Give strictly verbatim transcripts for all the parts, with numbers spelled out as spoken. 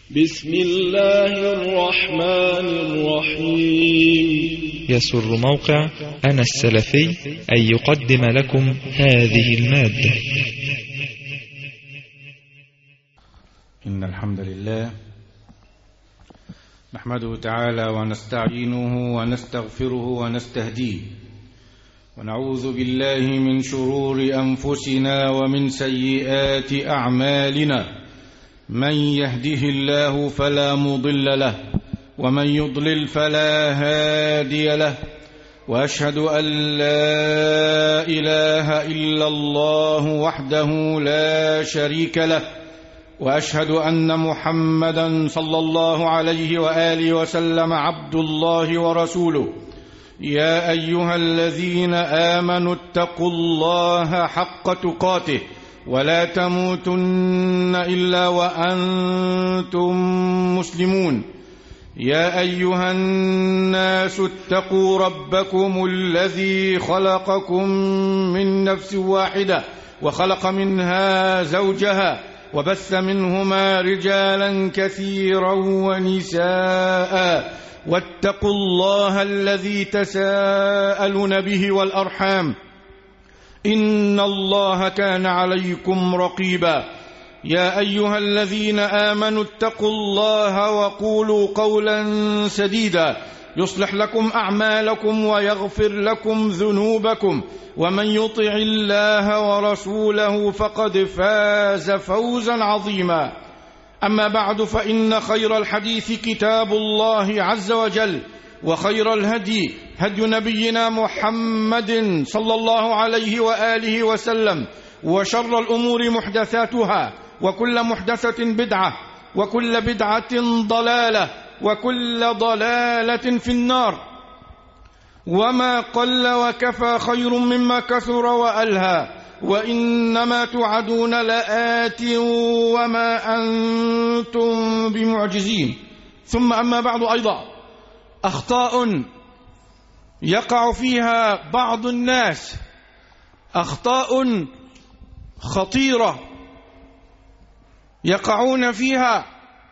بسم الله الرحمن الرحيم. يسر موقع أنا السلفي أن يقدم لكم هذه المادة. إن الحمد لله نحمده تعالى ونستعينه ونستغفره ونستهديه، ونعوذ بالله من شرور أنفسنا ومن سيئات أعمالنا. من يهده الله فلا مضل له، ومن يضلل فلا هادي له، وأشهد أن لا إله إلا الله وحده لا شريك له، وأشهد أن محمدا صلى الله عليه وآله وسلم عبد الله ورسوله. يا أيها الذين آمنوا اتقوا الله حق تقاته ولا تموتن إلا وأنتم مسلمون. يا أيها الناس اتقوا ربكم الذي خلقكم من نفس واحدة وخلق منها زوجها وبث منهما رجالا كثيرا ونساء، واتقوا الله الذي تساءلون به والأرحام، إن الله كان عليكم رقيبا. يا أيها الذين آمنوا اتقوا الله وقولوا قولا سديدا يصلح لكم أعمالكم ويغفر لكم ذنوبكم، ومن يطع الله ورسوله فقد فاز فوزا عظيما. أما بعد، فإن خير الحديث كتاب الله عز وجل، وخير الهدي هدي نبينا محمد صلى الله عليه وآله وسلم، وشر الأمور محدثاتها، وكل محدثة بدعة، وكل بدعة ضلالة، وكل ضلالة في النار. وما قل وكفى خير مما كثر وألهى، وإنما توعدون لآت وما أنتم بمعجزين. ثم أما بعد، أيضا أخطاء يقع فيها بعض الناس، أخطاء خطيرة يقعون فيها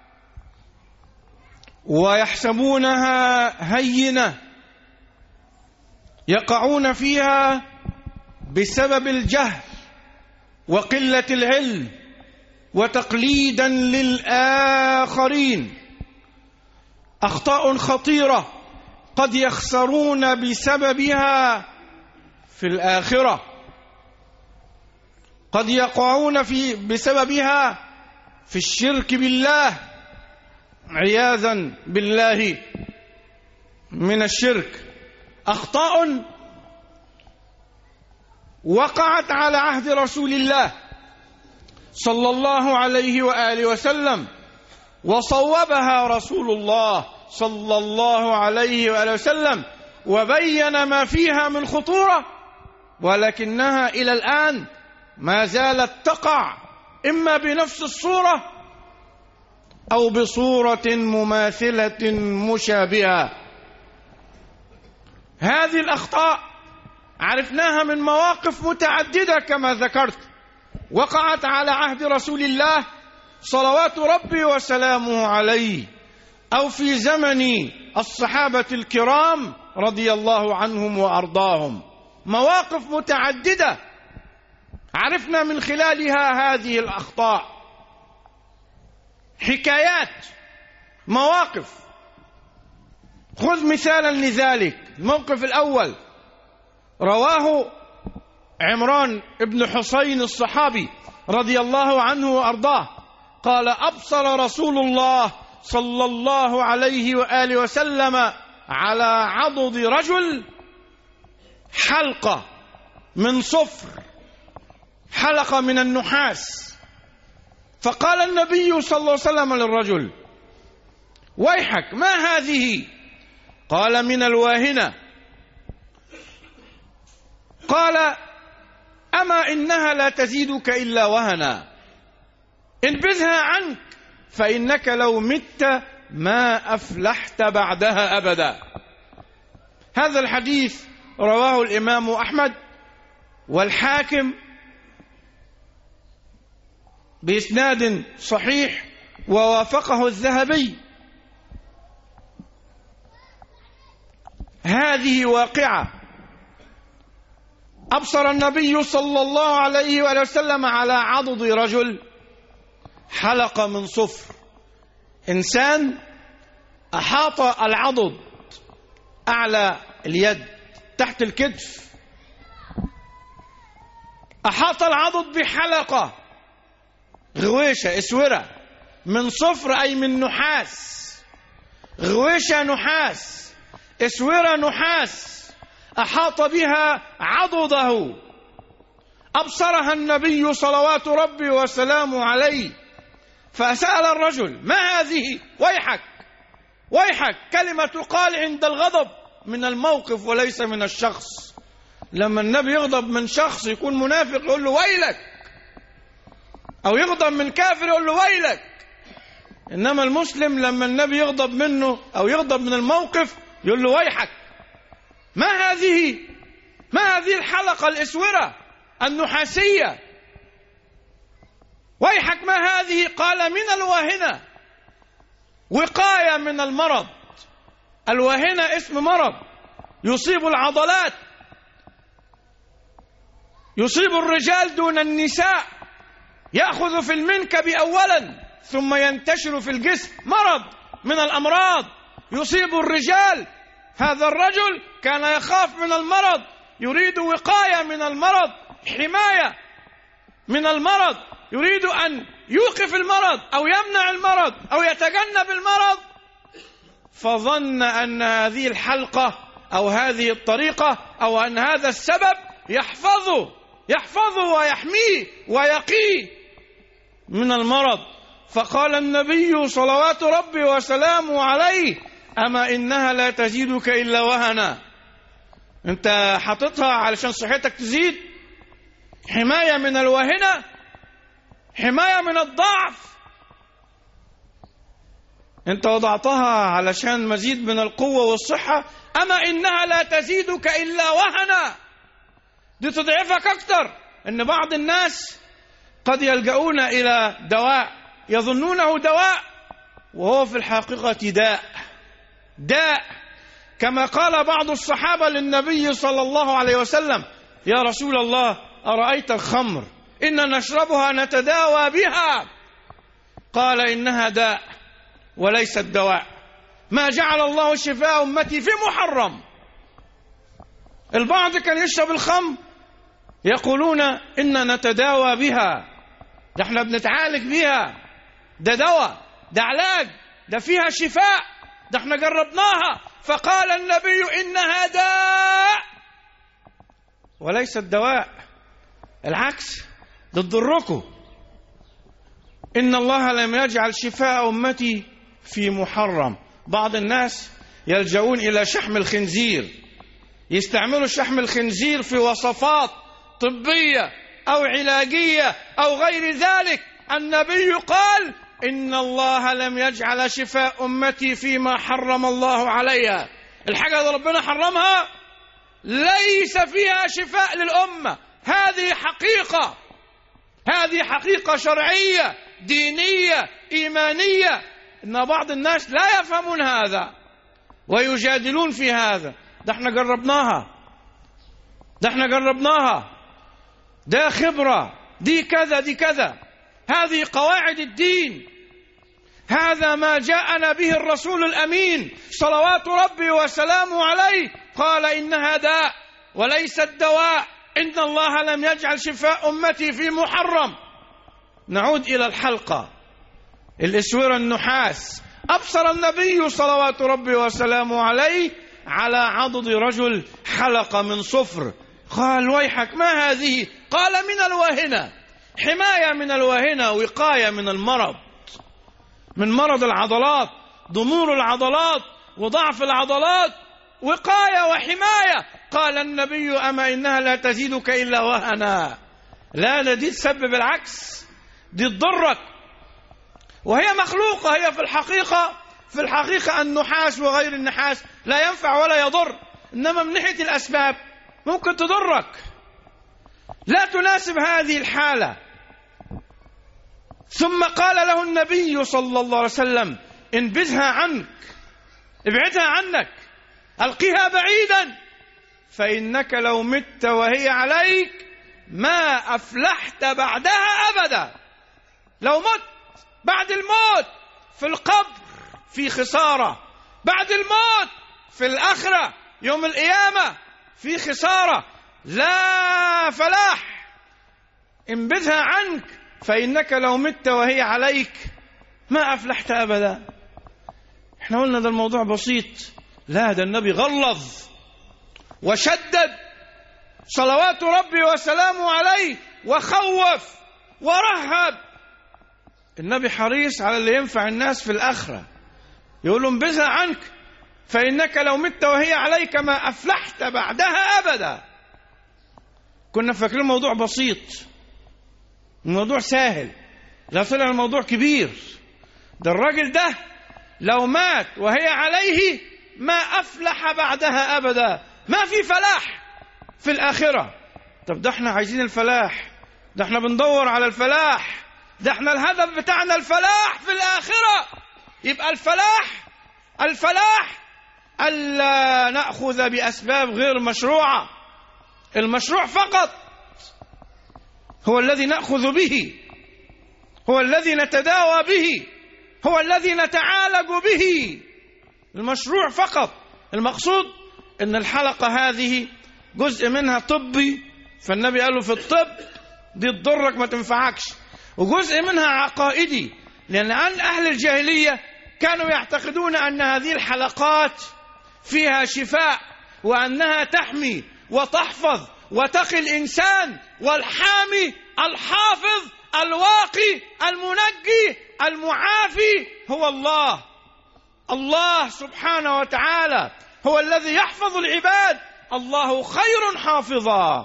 ويحسبونها هينة، يقعون فيها بسبب الجهل وقلة العلم وتقليدا للآخرين. أخطاء خطيرة قد يخسرون بسببها في الآخرة، قد يقعون في بسببها في الشرك بالله عياذا بالله من الشرك. أخطاء وقعت على عهد رسول الله صلى الله عليه وآله وسلم، وصوبها رسول الله صلى الله عليه وآله وسلم، وبين ما فيها من خطورة، ولكنها إلى الآن ما زالت تقع، إما بنفس الصورة أو بصورة مماثلة مشابهة. هذه الأخطاء عرفناها من مواقف متعددة كما ذكرت، وقعت على عهد رسول الله صلوات ربي وسلامه عليه، أو في زمن الصحابة الكرام رضي الله عنهم وأرضاهم. مواقف متعددة عرفنا من خلالها هذه الأخطاء، حكايات، مواقف. خذ مثالا لذلك. الموقف الأول رواه عمران بن حسين الصحابي رضي الله عنه وأرضاه، قال: أبصر رسول الله صلى الله عليه وآله وسلم على عضد رجل حلقة من صفر، حلقة من النحاس، فقال النبي صلى الله عليه وسلم للرجل: ويحك، ما هذه؟ قال: من الواهنة. قال: أما إنها لا تزيدك إلا وهنا، انبذها عنك فإنك لو مت ما أفلحت بعدها أبدا. هذا الحديث رواه الإمام أحمد والحاكم بإسناد صحيح ووافقه الذهبي. هذه واقعة أبصر النبي صلى الله عليه وآله وسلم على عضد رجل حلقة من صفر. إنسان أحاط العضد أعلى اليد تحت الكتف، أحاط العضد بحلقة غويشة اسورة من صفر أي من نحاس، غويشة نحاس، اسورة نحاس، أحاط بها عضده. أبصرها النبي صلوات ربي وسلامه عليه، فسأل الرجل: ما هذه؟ ويحك ويحك، كلمة تقال عند الغضب من الموقف وليس من الشخص. لما النبي يغضب من شخص يكون منافق يقول له ويلك، أو يغضب من كافر يقول له ويلك. إنما المسلم لما النبي يغضب منه أو يغضب من الموقف يقول له ويحك. ما هذه؟ ما هذه الحلقة الإسورة النحاسية؟ ويحك ما هذه؟ قال: من الواهنة، وقاية من المرض. الواهنة اسم مرض يصيب العضلات، يصيب الرجال دون النساء، يأخذ في المنكب أولا ثم ينتشر في الجسم. مرض من الأمراض يصيب الرجال. هذا الرجل كان يخاف من المرض، يريد وقاية من المرض، حماية من المرض، يريد أن يوقف المرض أو يمنع المرض أو يتجنب المرض. فظن أن هذه الحلقة أو هذه الطريقة أو أن هذا السبب يحفظه يحفظه ويحميه ويقيه من المرض. فقال النبي صلوات ربي وسلامه عليه: أما إنها لا تزيدك إلا وهنا. أنت حاططها علشان صحتك تزيد؟ حماية من الوهنة، حماية من الضعف. أنت وضعتها علشان مزيد من القوة والصحة. أما إنها لا تزيدك إلا وهنا، دي تضعفك أكتر. إن بعض الناس قد يلجؤون إلى دواء يظنونه دواء وهو في الحقيقة داء داء كما قال بعض الصحابة للنبي صلى الله عليه وسلم: يا رسول الله، أرأيت الخمر إن نشربها نتداوى بها. قال: إنها داء وليست دواء. ما جعل الله شفاء أمتي في محرم. البعض كان يشرب الخمر يقولون إن نتداوى بها، ده احنا بنتعالج بها، ده دواء، ده علاج، ده فيها شفاء، ده احنا جربناها. فقال النبي: إنها داء وليست دواء، العكس، ده تضركم. إن الله لم يجعل شفاء أمتي في محرم. بعض الناس يلجؤون إلى شحم الخنزير، يستعملوا شحم الخنزير في وصفات طبية أو علاجية أو غير ذلك. النبي قال: إن الله لم يجعل شفاء أمتي فيما حرم الله عليها. الحاجة اللي ربنا حرمها ليس فيها شفاء للأمة. هذه حقيقة، هذه حقيقة شرعية دينية إيمانية. إن بعض الناس لا يفهمون هذا ويجادلون في هذا. ده احنا جربناها، ده احنا جربناها، ده خبرة، دي كذا دي كذا. هذه قواعد الدين، هذا ما جاءنا به الرسول الأمين صلوات ربي وسلامه عليه. قال: إنها داء وليست دواء. إن الله لم يجعل شفاء أمتي في محرم. نعود إلى الحلقة الإسورة النحاس. أبصر النبي صلوات ربي وسلامه عليه على عضد رجل حلقة من صفر. قال: ويحك ما هذه؟ قال: من الواهنة، حماية من الواهنة، وقاية من المرض، من مرض العضلات، ضمور العضلات وضعف العضلات، وقاية وحماية. قال النبي: أما إنها لا تزيدك إلا وهنا. لا، لا، دي تسبب العكس، دي تضرك. وهي مخلوقة، هي في الحقيقة في الحقيقة النحاس وغير النحاس لا ينفع ولا يضر، إنما من ناحية الأسباب ممكن تضرك، لا تناسب هذه الحالة. ثم قال له النبي صلى الله عليه وسلم انبذها عنك، ابعدها عنك، ألقها بعيدا، فإنك لو مت وهي عليك ما أفلحت بعدها أبدا. لو مت بعد الموت في القبر في خسارة، بعد الموت في الآخرة يوم القيامة في خسارة، لا فلاح. انبذها عنك فإنك لو مت وهي عليك ما أفلحت أبدا. احنا قلنا ده الموضوع بسيط، لا ده النبي غلظ وشدد صلوات ربي وسلامه عليه، وخوف ورهب. النبي حريص على اللي ينفع الناس في الآخرة، يقول لهم انبذها عنك فإنك لو مت وهي عليك ما أفلحت بعدها أبدا. كنا فاكرين الموضوع بسيط، الموضوع سهل، لا طلع الموضوع كبير. ده الراجل ده لو مات وهي عليه ما أفلح بعدها أبدا، ما في فلاح في الآخرة. طب ده احنا عايزين الفلاح، ده احنا بندور على الفلاح، ده احنا الهدف بتاعنا الفلاح في الآخرة. يبقى الفلاح الفلاح ألا نأخذ بأسباب غير مشروعة. المشروع فقط هو الذي نأخذ به، هو الذي نتداوى به، هو الذي نتعالج به. المشروع فقط. المقصود ان الحلقة هذه جزء منها طبي، فالنبي قال له في الطب دي تضرك ما تنفعكش، وجزء منها عقائدي، لأن أهل الجاهلية كانوا يعتقدون أن هذه الحلقات فيها شفاء، وأنها تحمي وتحفظ وتقي الإنسان، والحامي الحافظ الواقي المنجي المعافي هو الله. الله سبحانه وتعالى هو الذي يحفظ العباد، الله خير حافظا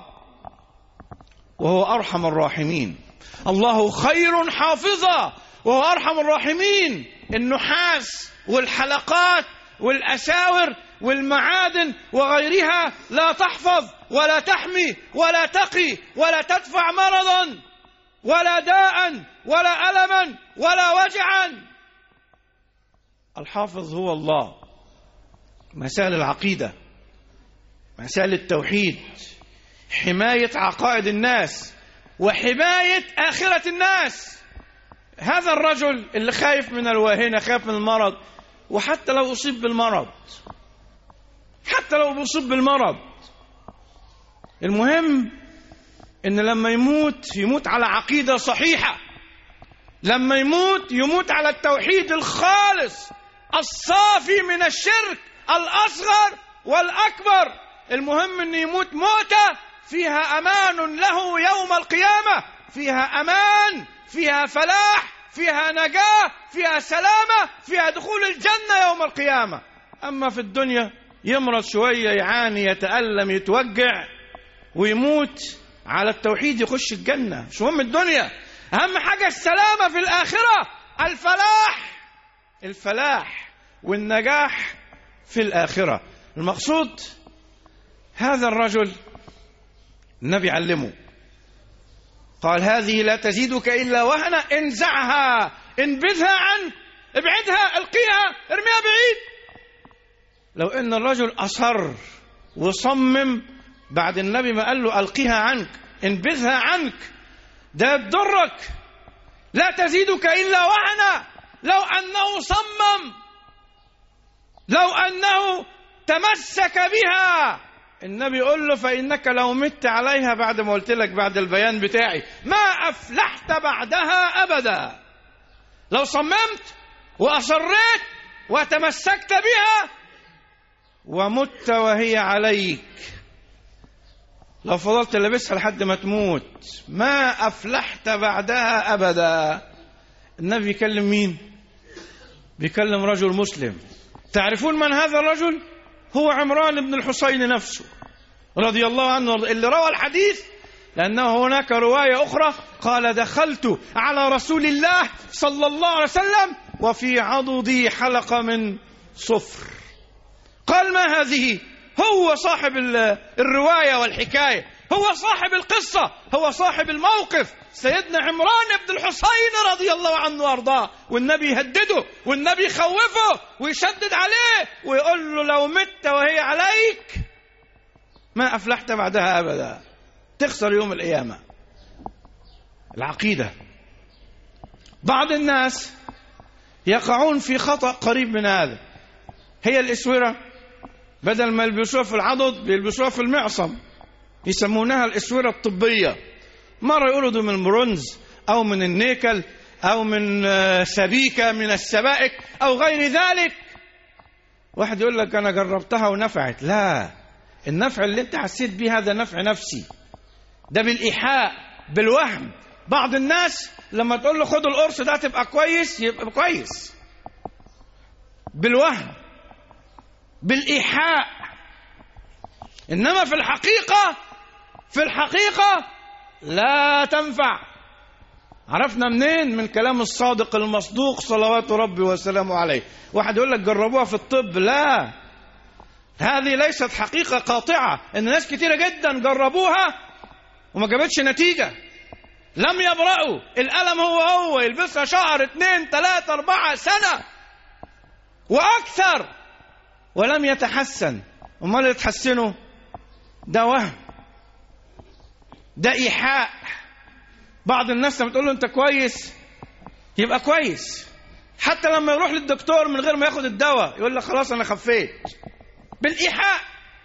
وهو أرحم الراحمين. الله خير حافظا وهو أرحم الراحمين. النحاس والحلقات والأساور والمعادن وغيرها لا تحفظ ولا تحمي ولا تقي ولا تدفع مرضا ولا داء ولا ألما ولا وجعا. الحافظ هو الله. مسائل العقيدة، مسائل التوحيد، حماية عقائد الناس وحماية آخرة الناس. هذا الرجل اللي خايف من الواهنة، خايف من المرض، وحتى لو أصيب بالمرض، حتى لو أصيب بالمرض، المهم إن لما يموت يموت على عقيدة صحيحة، لما يموت يموت على التوحيد الخالص الصافي من الشرك الأصغر والأكبر. المهم أن يموت موتة فيها أمان له يوم القيامة، فيها أمان، فيها فلاح، فيها نجاة، فيها سلامة، فيها دخول الجنة يوم القيامة. أما في الدنيا يمرض شوية، يعاني، يتألم، يتوجع، ويموت على التوحيد يخش الجنة. مش مهم الدنيا، أهم حاجة السلامة في الآخرة، الفلاح الفلاح والنجاح في الآخرة. المقصود هذا الرجل النبي علمه، قال هذه لا تزيدك إلا وهنا، انزعها، انبذها عنك، ابعدها، القيها، ارميها بعيد. لو ان الرجل أصر وصمم بعد النبي ما قال له القيها عنك، انبذها عنك، ده تضرك، لا تزيدك إلا وهنا. لو أنه صمم، لو أنه تمسك بها، النبي يقول له فإنك لو مت عليها، بعد ما قلت لك بعد البيان بتاعي، ما أفلحت بعدها أبدا. لو صممت وأصريت وتمسكت بها ومت وهي عليك، لو فضلت لبسها لحد ما تموت، ما أفلحت بعدها أبدا. النبي بيكلم مين؟ بيكلم رجل مسلم. تعرفون من هذا الرجل؟ هو عمران بن الحسين نفسه رضي الله عنه، اللي روى الحديث، لأنه هناك رواية أخرى قال دخلت على رسول الله صلى الله عليه وسلم وفي عضدي حلقة من صفر. قال ما هذه؟ هو صاحب الرواية والحكاية، هو صاحب القصة، هو صاحب الموقف. سيدنا عمران بن الحسين رضي الله عنه وارضاه، والنبي يهدده والنبي يخوفه ويشدد عليه ويقول له لو مت وهي عليك ما أفلحت بعدها أبدا، تخسر يوم القيامة. العقيدة. بعض الناس يقعون في خطأ قريب من هذا. هي الإسورة بدل ما يلبسوها في العضد بيلبسوها في المعصم، يسمونها الإسورة الطبية. مرة يقولوا ده من البرونز أو من النيكل أو من سبيكة من السبائك أو غير ذلك. واحد يقول لك أنا جربتها ونفعت. لا، النفع اللي انت حسيت بيه هذا نفع نفسي، ده بالإيحاء بالوهم. بعض الناس لما تقول له خد القرص ده تبقى كويس، يبقى كويس بالوهم بالإيحاء. إنما في الحقيقة في الحقيقة لا تنفع. عرفنا منين؟ من كلام الصادق المصدوق صلوات ربي وسلامه عليه. واحد يقول لك جربوها في الطب. لا، هذه ليست حقيقة قاطعة. إن ناس كتيرة جدا جربوها وما جابتش نتيجة، لم يبرأوا. الألم هو هو، يلبسها شهر اثنين ثلاثة أربعة سنة وأكثر ولم يتحسن. وما اللي يتحسنوا ده وهم، ده إيحاء. بعض الناس لما تقول له أنت كويس يبقى كويس، حتى لما يروح للدكتور من غير ما ياخد الدواء يقول لك خلاص أنا خفيت، بالإيحاء.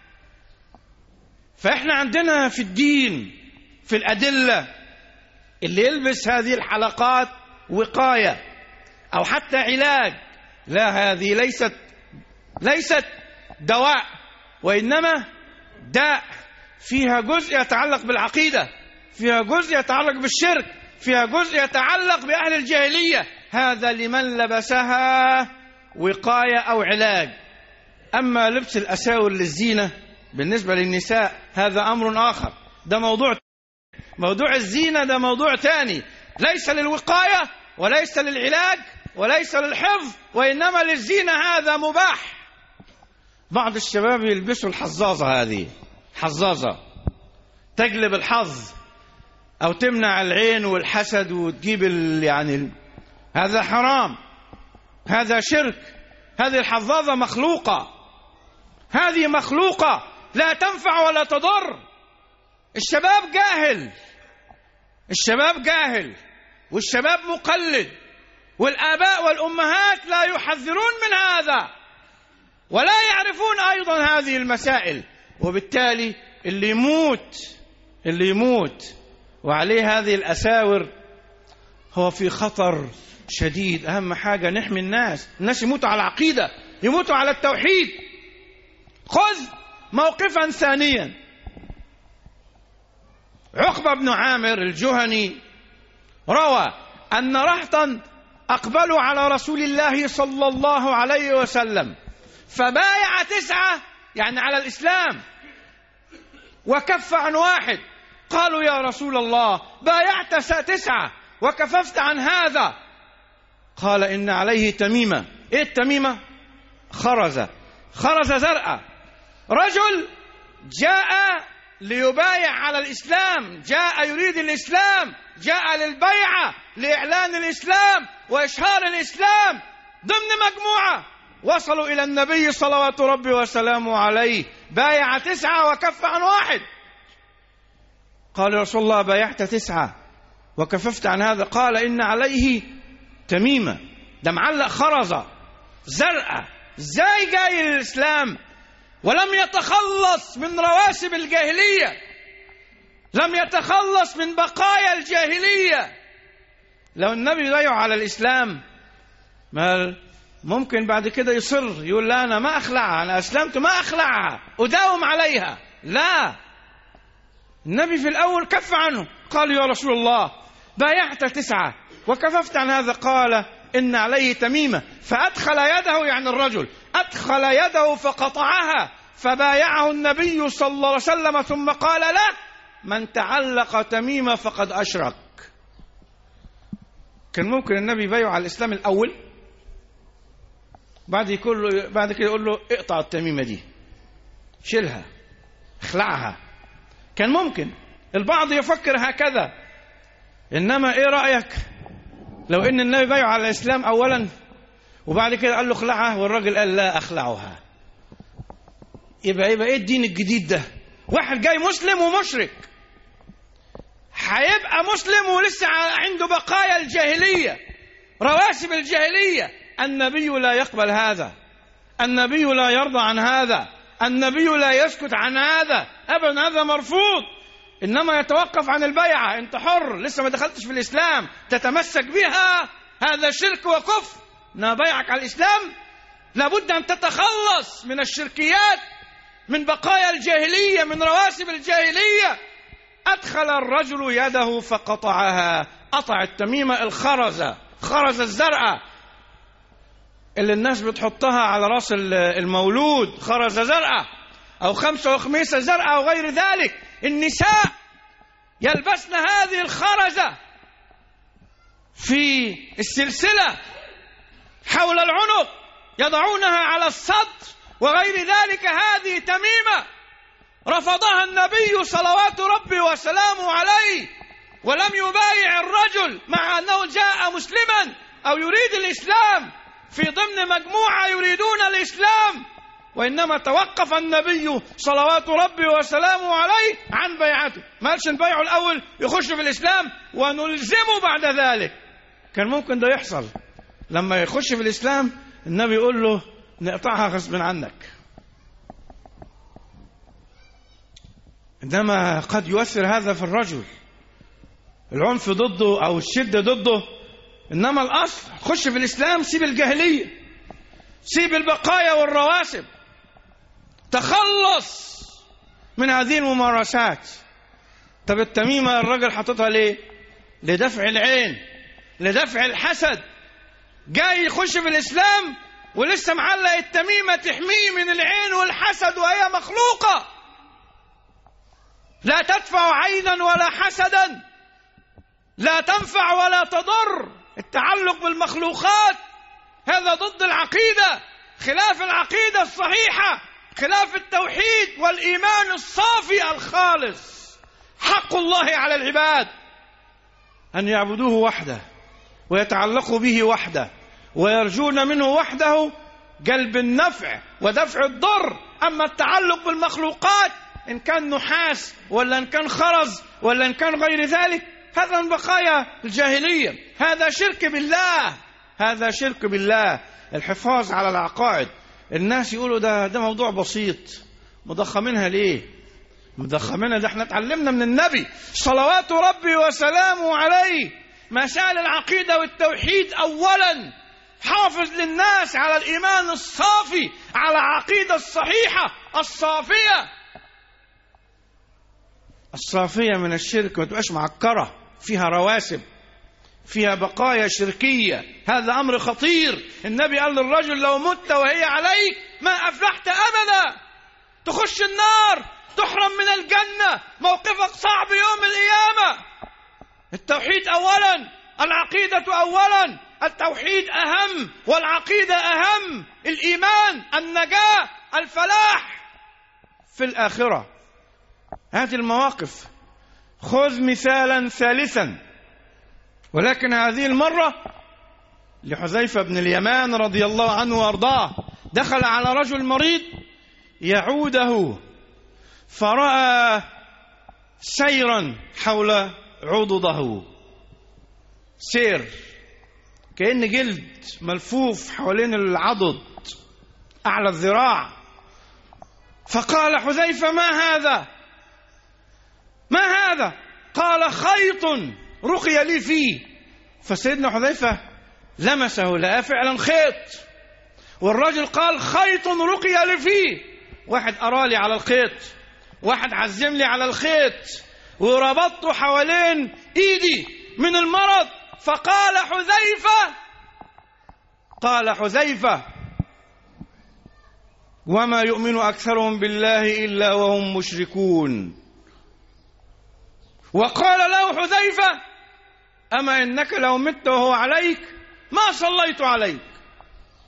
فإحنا عندنا في الدين في الأدلة اللي يلبس هذه الحلقات وقاية أو حتى علاج، لا، هذه ليست ليست دواء، وإنما داء. فيها جزء يتعلق بالعقيدة، فيها جزء يتعلق بالشرك، فيها جزء يتعلق بأهل الجاهلية. هذا لمن لبسها وقاية أو علاج. أما لبس الأساور للزينة بالنسبة للنساء هذا أمر آخر، ده موضوع موضوع الزينة، ده موضوع تاني، ليس للوقاية وليس للعلاج وليس للحفظ، وإنما للزينة. هذا مباح. بعض الشباب يلبسوا الحظاظة، هذه حظاظة تجلب الحظ أو تمنع العين والحسد وتجيب ال... يعني ال... هذا حرام، هذا شرك. هذه الحظاظة مخلوقة، هذه مخلوقة لا تنفع ولا تضر. الشباب جاهل، الشباب جاهل والشباب مقلد، والآباء والأمهات لا يحذرون من هذا ولا يعرفون أيضا هذه المسائل. وبالتالي اللي يموت اللي يموت وعليه هذه الأساور هو في خطر شديد. أهم حاجة نحمي الناس. الناس يموتوا على العقيدة، يموتوا على التوحيد. خذ موقفا ثانيا. عقبة بن عامر الجهني روى أن رهطا أقبلوا على رسول الله صلى الله عليه وسلم فبايع تسعة، يعني على الإسلام، وكف عن واحد. قالوا يا رسول الله بايعت تسعة وكففت عن هذا. قال إن عليه تميمة. إيه التميمة؟ خرزة خرزة زرقاء. رجل جاء ليبايع على الإسلام، جاء يريد الإسلام، جاء للبيعة لإعلان الإسلام وإشهار الإسلام ضمن مجموعة. وصلوا إلى النبي صلوات ربي وسلامه عليه، بايع تسعة وكف عن واحد. قال يا رسول الله بايعت تسعة وكففت عن هذا. قال إن عليه تميمة، ده معلق خرزة زرقاء. ازاي جاي للإسلام ولم يتخلص من رواسب الجاهلية، لم يتخلص من بقايا الجاهلية؟ لو النبي بايعه على الإسلام ما ممكن بعد كده يصر يقول لا أنا ما أخلعها، أنا أسلمت ما أخلعها، أداوم عليها. لا، النبي في الأول كف عنه. قال يا رسول الله بايعت تسعة وكففت عن هذا. قال إن عليه تميمة. فأدخل يده، يعني الرجل أدخل يده فقطعها، فبايعه النبي صلى الله عليه وسلم ثم قال له من تعلق تميمة فقد أشرك. كان ممكن النبي يبايعه على الإسلام الأول، بعد يقول له بعد كده يقول له اقطع التميمة دي، شيلها، اخلعها. كان ممكن البعض يفكر هكذا، إنما إيه رأيك لو إن النبي بايع على الإسلام أولا وبعد كده قال له اخلعها والراجل قال لا أخلعها؟ يبقى يبقى إيه الدين الجديد ده؟ واحد جاي مسلم ومشرك هيبقى مسلم ولسه عنده بقايا الجاهلية، رواسب الجاهلية. النبي لا يقبل هذا، النبي لا يرضى عن هذا، النبي لا يسكت عن هذا أبدا، هذا مرفوض. إنما يتوقف عن البيعة، أنت حر لسه ما دخلتش في الإسلام تتمسك بها، هذا شرك وكفر. إنما بيعك على الإسلام لابد أن تتخلص من الشركيات، من بقايا الجاهلية، من رواسب الجاهلية. أدخل الرجل يده فقطعها، قطع التميمة الخرزة، خرزة الزرقاء اللي الناس بتحطها على راس المولود، خرزة زرقاء أو خمسة وخميسة زرقاء وغير ذلك. النساء يلبسن هذه الخرزة في السلسلة حول العنق، يضعونها على الصدر وغير ذلك. هذه تميمة رفضها النبي صلوات ربي وسلامه عليه، ولم يبايع الرجل مع أنه جاء مسلما أو يريد الإسلام في ضمن مجموعة يريدون الإسلام، وإنما توقف النبي صلوات ربي وسلامه عليه عن بيعته. ما قالش نبيعه الأول يخش في الإسلام ونلزمه بعد ذلك. كان ممكن ده يحصل، لما يخش في الإسلام النبي يقول له نقطعها غصب عنك. إنما قد يؤثر هذا في الرجل، العنف ضده أو الشدة ضده. إنما الأصل خش في الإسلام، سيب الجاهلية، سيب البقايا والرواسب، تخلص من هذه الممارسات. طب التميمة الرجل حطتها ليه؟ لدفع العين، لدفع الحسد. جاي يخش في الإسلام ولسه معلق التميمة تحميه من العين والحسد، وهي مخلوقة لا تدفع عينا ولا حسدا، لا تنفع ولا تضر. التعلق بالمخلوقات هذا ضد العقيدة، خلاف العقيدة الصحيحة، خلاف التوحيد والإيمان الصافي الخالص. حق الله على العباد أن يعبدوه وحده ويتعلقوا به وحده ويرجون منه وحده جلب النفع ودفع الضر. أما التعلق بالمخلوقات إن كان نحاس ولا إن كان خرز ولا إن كان غير ذلك، هذا من بقايا الجاهلية، هذا شرك بالله، هذا شرك بالله. الحفاظ على العقائد، الناس يقولوا ده ده موضوع بسيط، مضخمينها ليه؟ مضخمينها ده احنا اتعلمنا من النبي صلوات ربي وسلامه عليه مسائل العقيدة والتوحيد أولا. حافظ للناس على الإيمان الصافي، على العقيدة الصحيحة الصافية، الصافية من الشرك، ما تبقاش معكرة فيها رواسب، فيها بقايا شركية. هذا أمر خطير. النبي قال للرجل لو مت وهي عليك ما أفلحت أبدا، تخش النار، تحرم من الجنة، موقفك صعب يوم القيامة. التوحيد أولا، العقيدة أولا، التوحيد أهم والعقيدة أهم، الإيمان، النجاة، الفلاح في الآخرة. هذه المواقف. خذ مثالا ثالثا، ولكن هذه المرة لحذيفة بن اليمان رضي الله عنه وارضاه. دخل على رجل مريض يعوده، فرأى سيرا حول عضده، سير كأن جلد ملفوف حوالين العضد أعلى الذراع. فقال حذيفة ما هذا؟ ما هذا؟ قال خيط رقي لي فيه. فسيدنا حذيفة لمسه لقى فعلا خيط، والرجل قال خيط رقي لي فيه. واحد أرالي على الخيط، واحد عزم لي على الخيط وربطته حوالين إيدي من المرض. فقال حذيفة قال حذيفة وما يؤمن أكثرهم بالله إلا وهم مشركون. وقال له حذيفة أما إنك لو مت وهو عليك ما صليت عليك،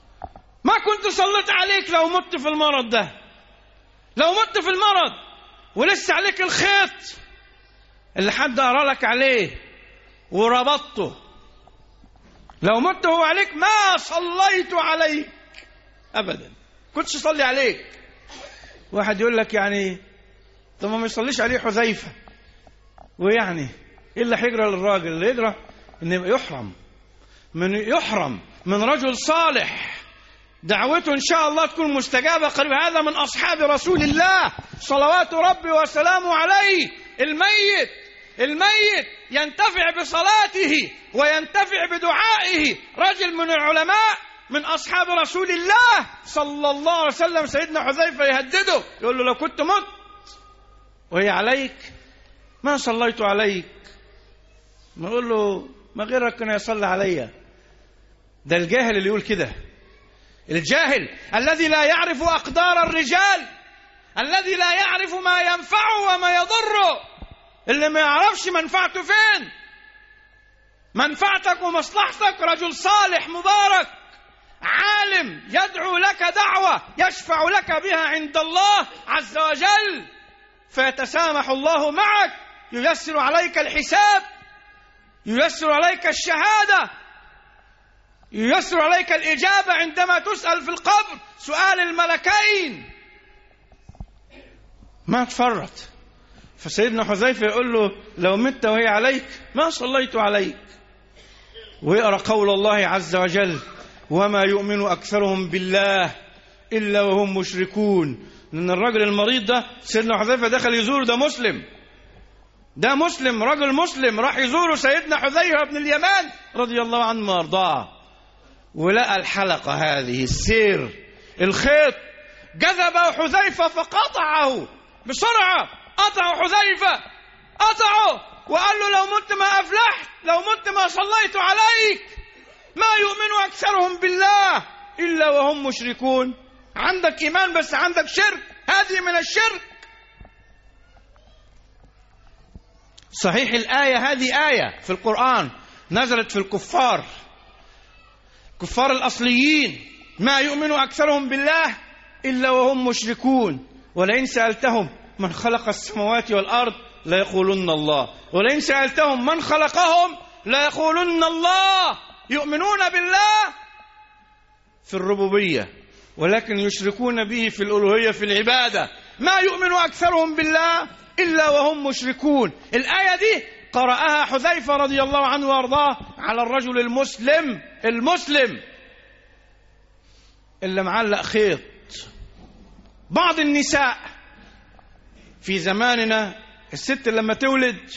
ما كنت صليت عليك لو مت في المرض ده. لو مت في المرض ولسه عليك الخيط اللي حد قرا لك عليه وربطته، لو مت هو عليك ما صليت عليك ابدا، كنتش صلي عليك. واحد يقول لك يعني طب ما يصليش عليه حذيفه، ويعني ايه اللي هيجرى للراجل؟ اللي يجرى ان يحرم من يحرم من رجل صالح دعوته ان شاء الله تكون مستجابه قريب. هذا من اصحاب رسول الله صلوات ربي وسلامه عليه. الميت الميت ينتفع بصلاته وينتفع بدعائه. رجل من العلماء من اصحاب رسول الله صلى الله عليه وسلم سيدنا حذيفه يهدده، يقول له لو كنت مت وهي عليك ما صليت عليك. ما يقول له ما غيرك كان يصلي عليا. ده الجاهل اللي يقول كده، الجاهل الذي لا يعرف أقدار الرجال، الذي لا يعرف ما ينفعه وما يضره، اللي ما يعرفش منفعته فين. منفعتك ومصلحتك رجل صالح مبارك عالم يدعو لك دعوة يشفع لك بها عند الله عز وجل، فيتسامح الله معك، ييسر عليك الحساب، ييسر عليك الشهادة، ييسر عليك الإجابة عندما تسأل في القبر سؤال الملكين. ما تفرط. فسيدنا حذيفة يقول له لو مت وهي عليك ما صليت عليك. ويقرأ قول الله عز وجل وما يؤمن أكثرهم بالله إلا وهم مشركون. لأن الرجل المريض ده سيدنا حذيفة دخل يزوره، ده مسلم، ده مسلم، رجل مسلم راح يزوره سيدنا حذيفة بن اليمان رضي الله عنه وارضاه، ولقى الحلقة هذه السير الخيط، جذب حذيفة فقطعه بسرعة، قطع حذيفة قطعه وقال له لو مت ما أفلحت، لو مت ما صليت عليك. ما يؤمن أكثرهم بالله إلا وهم مشركون. عندك إيمان بس عندك شرك، هذه من الشرك. صحيح الآية هذه آية في القرآن نزلت في الكفار، كفار الأصليين، ما يؤمن أكثرهم بالله إلا وهم مشركون، ولئن سألتهم من خلق السماوات والأرض لا يقولن الله، ولئن سألتهم من خلقهم لا يقولن الله. يؤمنون بالله في الربوبية ولكن يشركون به في الألوهية في العبادة. ما يؤمن أكثرهم بالله إلا وهم مشركون. الآية دي قرأها حذيفة رضي الله عنه وارضاه على الرجل المسلم المسلم اللي معلق خيط. بعض النساء في زماننا الست لما تولد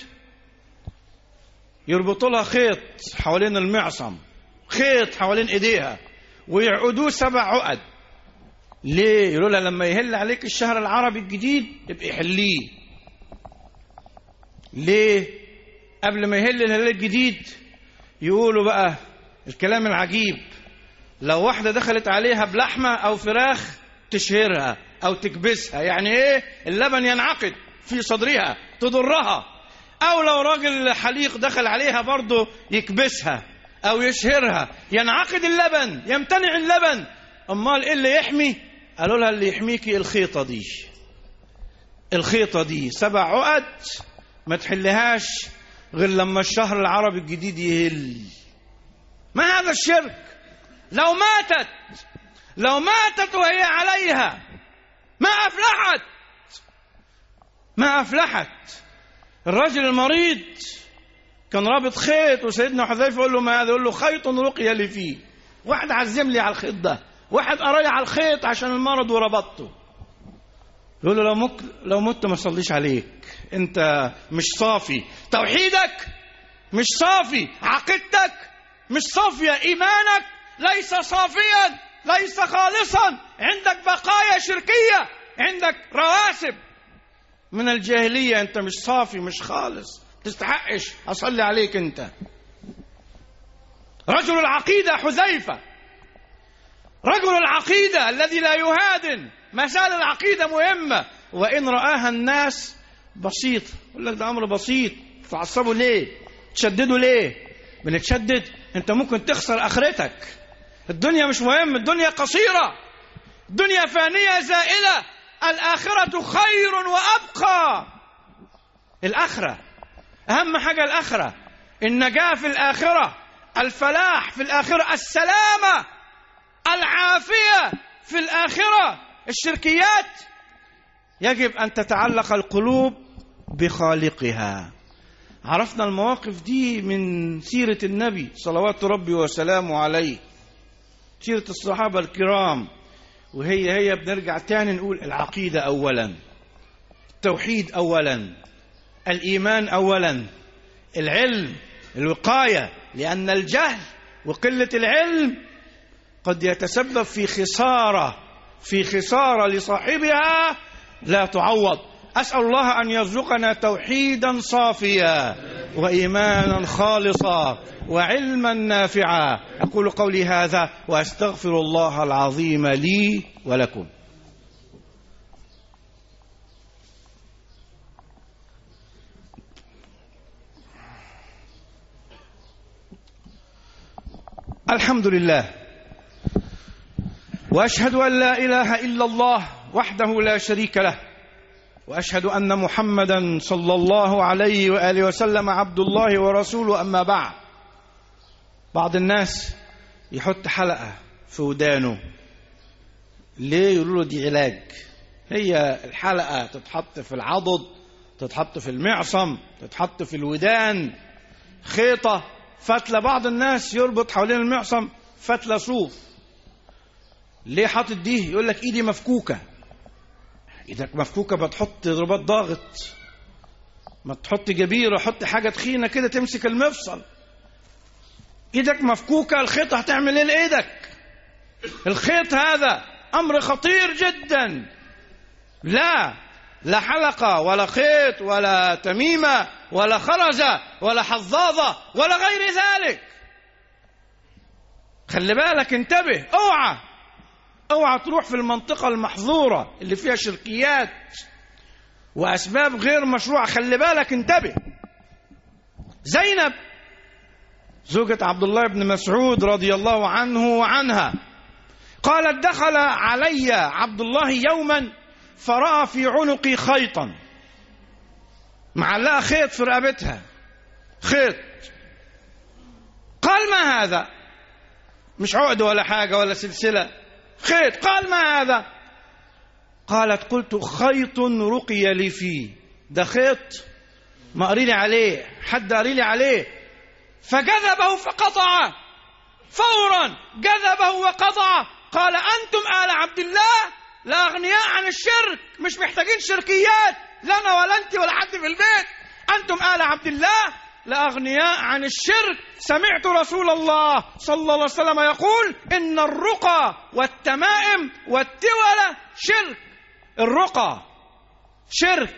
يربطوا لها خيط حوالين المعصم، خيط حوالين ايديها ويعقدوه سبع عقد. ليه؟ يقولوا لها لما يهل عليك الشهر العربي الجديد يبقى يحليه. ليه؟ قبل ما يهل الهلال الجديد يقولوا بقى الكلام العجيب، لو واحدة دخلت عليها بلحمة أو فراخ تشهرها أو تكبسها. يعني إيه؟ اللبن ينعقد في صدرها تضرها. أو لو راجل حليق دخل عليها برضه يكبسها أو يشهرها، ينعقد اللبن، يمتنع اللبن. أمال إيه اللي يحمي؟ قالوا لها اللي يحميكي الخيطة دي، الخيطة دي سبع عقد ما تحلهاش غير لما الشهر العربي الجديد يهل. ما هذا الشرك؟ لو ماتت لو ماتت وهي عليها ما أفلحت، ما أفلحت. الرجل المريض كان رابط خيط وسيدنا حذيفة يقول له ما هذا؟ يقول له خيط رقي لي فيه. واحد عزم لي على الخيط ده، واحد قرأ لي على الخيط عشان المرض وربطته. يقول له لو مت لو مت ما صليش عليك، انت مش صافي، توحيدك مش صافي، عقيدتك مش صافية، ايمانك ليس صافيا، ليس خالصا، عندك بقايا شركية، عندك رواسب من الجاهلية، انت مش صافي مش خالص، تستحقش اصلي عليك انت. رجل العقيدة حذيفة، رجل العقيدة الذي لا يهادن. مسائل العقيدة مهمة، وإن رآها الناس بسيط. يقول لك ده أمر بسيط، تعصبوا ليه؟ تشددوا ليه؟ بنتشدد أنت ممكن تخسر آخرتك. الدنيا مش مهم، الدنيا قصيرة، الدنيا فانية زائلة، الآخرة خير وأبقى. الآخرة أهم حاجة، الآخرة، النجاة في الآخرة، الفلاح في الآخرة، السلامة، العافية في الآخرة. الشركيات يجب أن تتعلق القلوب بخالقها. عرفنا المواقف دي من سيرة النبي صلوات ربي وسلامه عليه، سيرة الصحابة الكرام. وهي هي بنرجع تاني نقول العقيدة أولا، التوحيد أولا، الإيمان أولا، العلم، الوقاية، لأن الجهل وقلة العلم قد يتسبب في خسارة في خسارة لصاحبها لا تعوض. أسأل الله أن يرزقنا توحيدا صافيا وإيمانا خالصا وعلما نافعا. أقول قولي هذا وأستغفر الله العظيم لي ولكم. الحمد لله، وأشهد أن لا إله إلا الله وحده لا شريك له، وأشهد أن محمدا صلى الله عليه وآله وسلم عبد الله ورسوله. أما بعد، بعض الناس يحط حلقة في ودانه. ليه؟ يقولوا له دي علاج. هي الحلقة تتحط في العضد، تتحط في المعصم، تتحط في الودان، خيطة، فتلة. بعض الناس يربط حوالين المعصم فتلة صوف. ليه حاطط دي؟ يقول لك ايدي مفكوكة. ايدك مفكوكة بتحط رباط ضاغط، ما تحط جبيرة، حط حاجة تخينة كده تمسك المفصل. ايدك مفكوكة، الخيط هتعمل ايه لايدك؟ الخيط هذا امر خطير جدا. لا لا حلقة ولا خيط ولا تميمة ولا خرزة ولا حظاظة ولا غير ذلك. خلي بالك، انتبه، اوعى اوعى تروح في المنطقة المحظورة اللي فيها شركيات وأسباب غير مشروعة. خلي بالك، انتبه. زينب زوجة عبد الله بن مسعود رضي الله عنه وعنها قالت: دخل علي عبد الله يوما فرأى في عنقي خيطا، معلقة خيط في رقبتها، خيط. قال: ما هذا؟ مش عقد ولا حاجة ولا سلسلة، خيط. قال: ما هذا؟ قالت: قلت: خيط رقي لي فيه. ده خيط ما قري لي عليه، حد قري لي عليه. فجذبه فقطع، فورا جذبه وقطع. قال: أنتم آل عبد الله لا أغنياء عن الشرك، مش محتاجين شركيات، لنا ولا أنت ولا حد في البيت. أنتم آل عبد الله لا أغنياء عن الشرك. سمعت رسول الله صلى الله عليه وسلم يقول: إن الرقى والتمائم والتولة شرك. الرقى شرك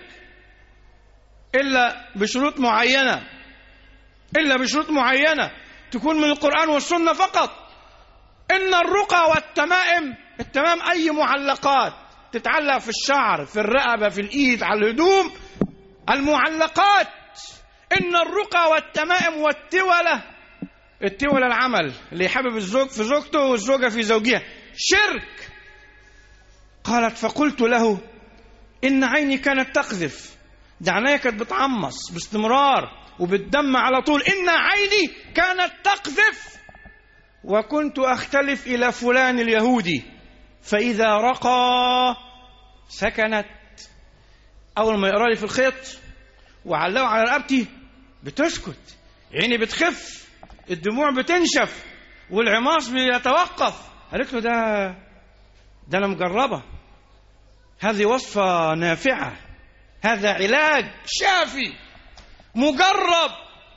إلا بشروط معينة، إلا بشروط معينة تكون من القرآن والسنة فقط. إن الرقى والتمائم، التمام أي معلقات تتعلق في الشعر، في الرقبة، في الإيد، على الهدوم، المعلقات. إن الرقى والتمائم والتولة، التولة العمل اللي يحبب الزوج في زوجته والزوجة في زوجها، شرك. قالت: فقلت له: إن عيني كانت تقذف. ده عينيا كانت بتعمص باستمرار وبتدم على طول. إن عيني كانت تقذف، وكنت أختلف إلى فلان اليهودي فإذا رقى سكنت. أول ما يقرأ لي في الخيط وعلقه على رقبتي بتسكت، عيني بتخف، الدموع بتنشف، والعماص بيتوقف. قالت له: ده ده أنا مجربة، هذه وصفة نافعة، هذا علاج شافي مجرب.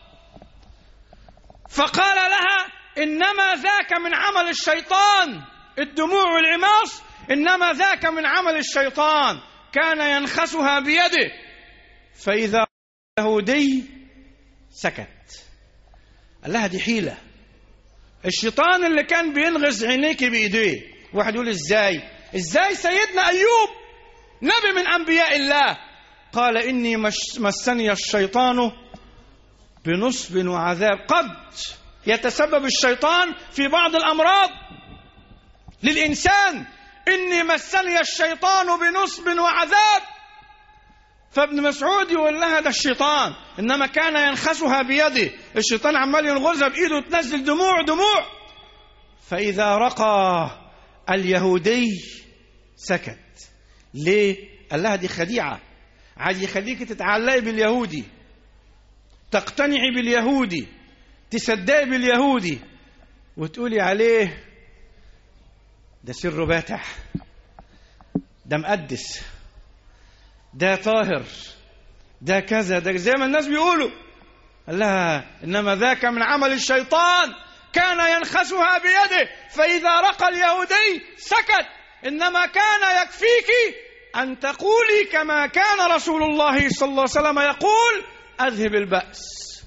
فقال لها: إنما ذاك من عمل الشيطان، الدموع والعماص إنما ذاك من عمل الشيطان، كان ينخسها بيده فإذا يهودي سكت. قال لها: دي حيلة الشيطان اللي كان بينغز عينيك بإيديه. واحد يقول: إزاي؟ إزاي سيدنا أيوب نبي من أنبياء الله قال: إني مسني الشيطان بنصب وعذاب. قد يتسبب الشيطان في بعض الأمراض للإنسان إني مسني الشيطان بنصب وعذاب. فابن مسعود يقول لها ده الشيطان، إنما كان ينخسها بيده، الشيطان عمال ينغزها بإيده وتنزل دموع دموع. فإذا رقى اليهودي سكت. ليه؟ قال لها دي خديعة، عايز يخليك تتعلقي باليهودي، تقتنعي باليهودي، تصدقي باليهودي، وتقولي عليه ده سر باتح، ده مقدس، ده طاهر، ده كذا، ده زي ما الناس بيقولوا. قال لها إنما ذاك من عمل الشيطان، كان ينخسها بيده، فإذا رقى اليهودي سكت. إنما كان يكفيك أن تقولي كما كان رسول الله صلى الله عليه وسلم يقول: أذهب البأس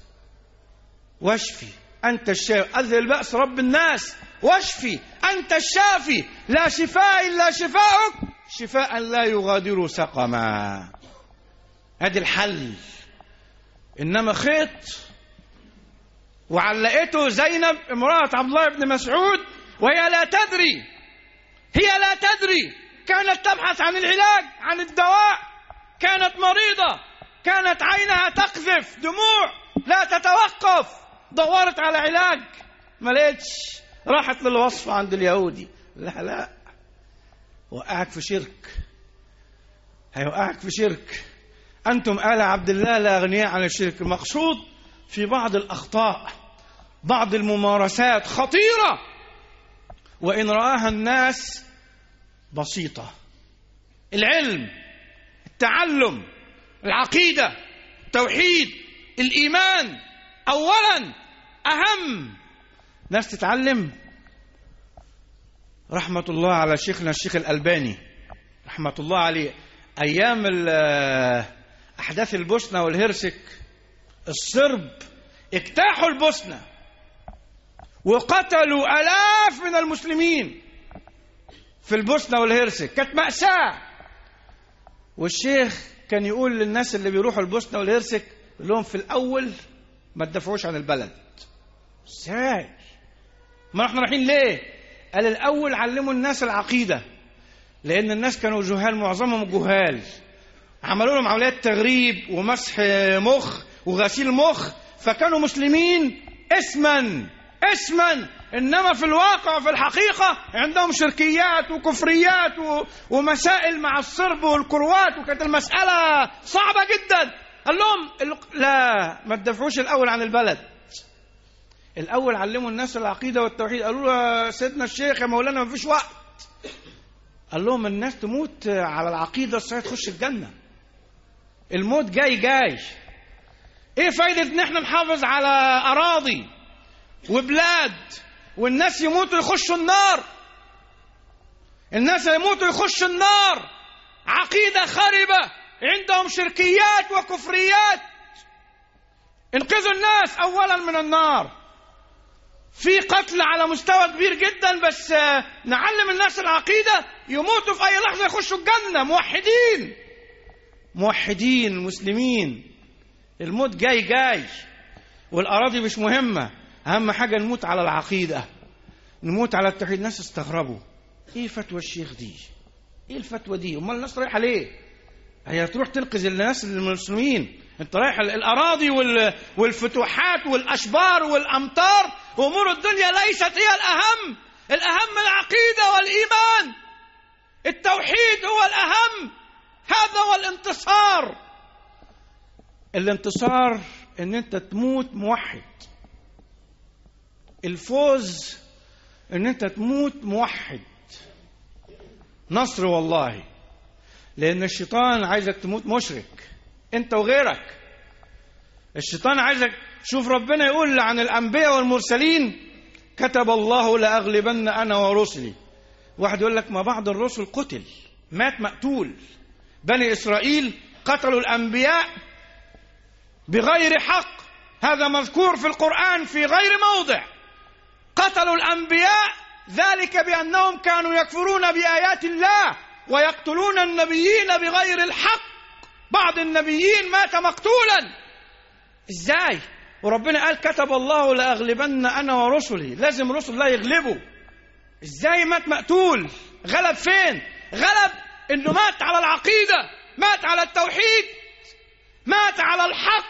واشفي أنت الشافي. أذهب البأس رب الناس، واشفي أنت الشافي، لا شفاء إلا شفاءك، شفاء لا يغادر سقما. هذا الحل. إنما خيط وعلقته زينب امرأة عبد الله بن مسعود وهي لا تدري، هي لا تدري، كانت تبحث عن العلاج، عن الدواء، كانت مريضة، كانت عينها تقذف دموع لا تتوقف، دورت على علاج ما لقيتش، راحت للوصفة عند اليهودي. لا لا، وقعك في شرك، هيوقعك في شرك. أنتم آل عبد الله لا أغنياء عن الشرك. المقصود في بعض الأخطاء، بعض الممارسات خطيرة، وإن رآها الناس بسيطة. العلم، التعلم، العقيدة، التوحيد، الإيمان أولا أهم. ناس تتعلم. رحمة الله على شيخنا الشيخ الألباني رحمة الله عليه، أيام أحداث البوسنة والهرسك، الصرب اجتاحوا البوسنة وقتلوا آلاف من المسلمين في البوسنة والهرسك، كانت مأساة. والشيخ كان يقول للناس اللي بيروحوا البوسنة والهرسك، يقول لهم في الأول ما تدافعوش عن البلد. ازاي؟ ما احنا رايحين ليه؟ قال الأول علموا الناس العقيدة، لأن الناس كانوا جهال، معظمهم جهال، عملوا لهم عمليات تغريب ومسح مخ وغسيل مخ، فكانوا مسلمين اسما اسما، إنما في الواقع في الحقيقة عندهم شركيات وكفريات ومسائل مع الصرب والكروات، وكانت المسألة صعبة جدا. قال لهم لا، ما تدافعوش الأول عن البلد، الأول علموا الناس العقيدة والتوحيد. قالوا له سيدنا الشيخ يا مولانا ما فيش وقت. قال لهم الناس تموت على العقيدة الصحيحة تخش الجنة، الموت جاي جاي. ايه فايدة ان احنا نحافظ على أراضي وبلاد والناس يموتوا يخشوا النار؟ الناس يموتوا يخشوا النار، عقيدة خربة، عندهم شركيات وكفريات. انقذوا الناس أولا من النار. في قتل على مستوى كبير جدا، بس نعلم الناس العقيدة، يموتوا في أي لحظة يخشوا الجنة، موحدين موحدين مسلمين. الموت جاي جاي، والأراضي مش مهمة، أهم حاجة نموت على العقيدة، نموت على التوحيد. الناس استغربوا، إيه فتوى الشيخ دي؟ إيه الفتوى دي؟ أمال الناس رايحة ليه؟ هي تروح تنقذ الناس المسلمين؟ انت رايح الأراضي والفتوحات والأشبار والأمطار، وأمور الدنيا ليست هي الأهم. الأهم العقيدة والإيمان، التوحيد هو الأهم. هذا هو الانتصار. الانتصار ان انت تموت موحد، الفوز ان انت تموت موحد. نصر والله، لأن الشيطان عايزك تموت مشرك انت وغيرك. الشيطان عايزك، شوف ربنا يقول عن الأنبياء والمرسلين: كتب الله لأغلبن أنا ورسلي. واحد يقول لك ما بعض الرسل قتل، مات مقتول. بني إسرائيل قتلوا الأنبياء بغير حق، هذا مذكور في القرآن في غير موضع. قتلوا الأنبياء ذلك بأنهم كانوا يكفرون بآيات الله ويقتلون النبيين بغير الحق. بعض النبيين مات مقتولا. ازاي؟ وربنا قال كتب الله لأغلبن أنا ورسلي، لازم رسل الله يغلبوا. ازاي مات مقتول؟ غلب فين؟ غلب إنه مات على العقيدة، مات على التوحيد، مات على الحق.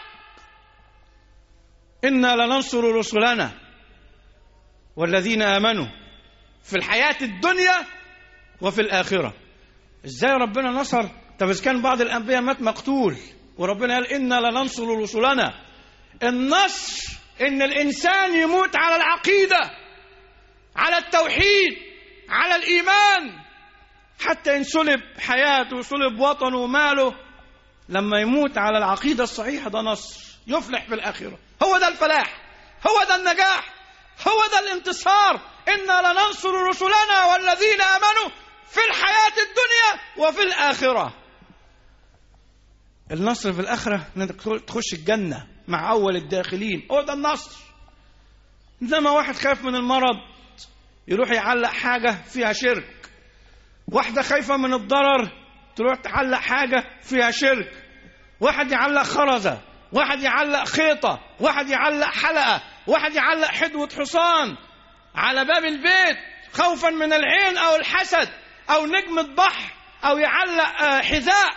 إنا لننصر رسلنا والذين آمنوا في الحياة الدنيا وفي الآخرة. إزاي ربنا نصر؟ طب إذا كان بعض الأنبياء مات مقتول وربنا قال إنا لننصر رسلنا. النصر إن الإنسان يموت على العقيدة، على التوحيد، على الإيمان، حتى إن سلب حياته سلب وطنه وماله، لما يموت على العقيدة الصحيحة ده نصر، يفلح في الآخرة. هو ده الفلاح، هو ده النجاح، هو ده الانتصار. إنا لننصر رسلنا والذين آمنوا في الحياة الدنيا وفي الآخرة. النصر في الآخرة إنك تخش الجنة مع أول الداخلين، هو ده النصر. إنما واحد خايف من المرض يروح يعلق حاجة فيها شرك، واحدة خايفة من الضرر تروح تعلق حاجة فيها شرك، واحد يعلق خرزة، واحد يعلق خيطة، واحد يعلق حلقة، واحد يعلق حدوة حصان على باب البيت خوفا من العين أو الحسد أو نجمة بحر، أو يعلق حذاء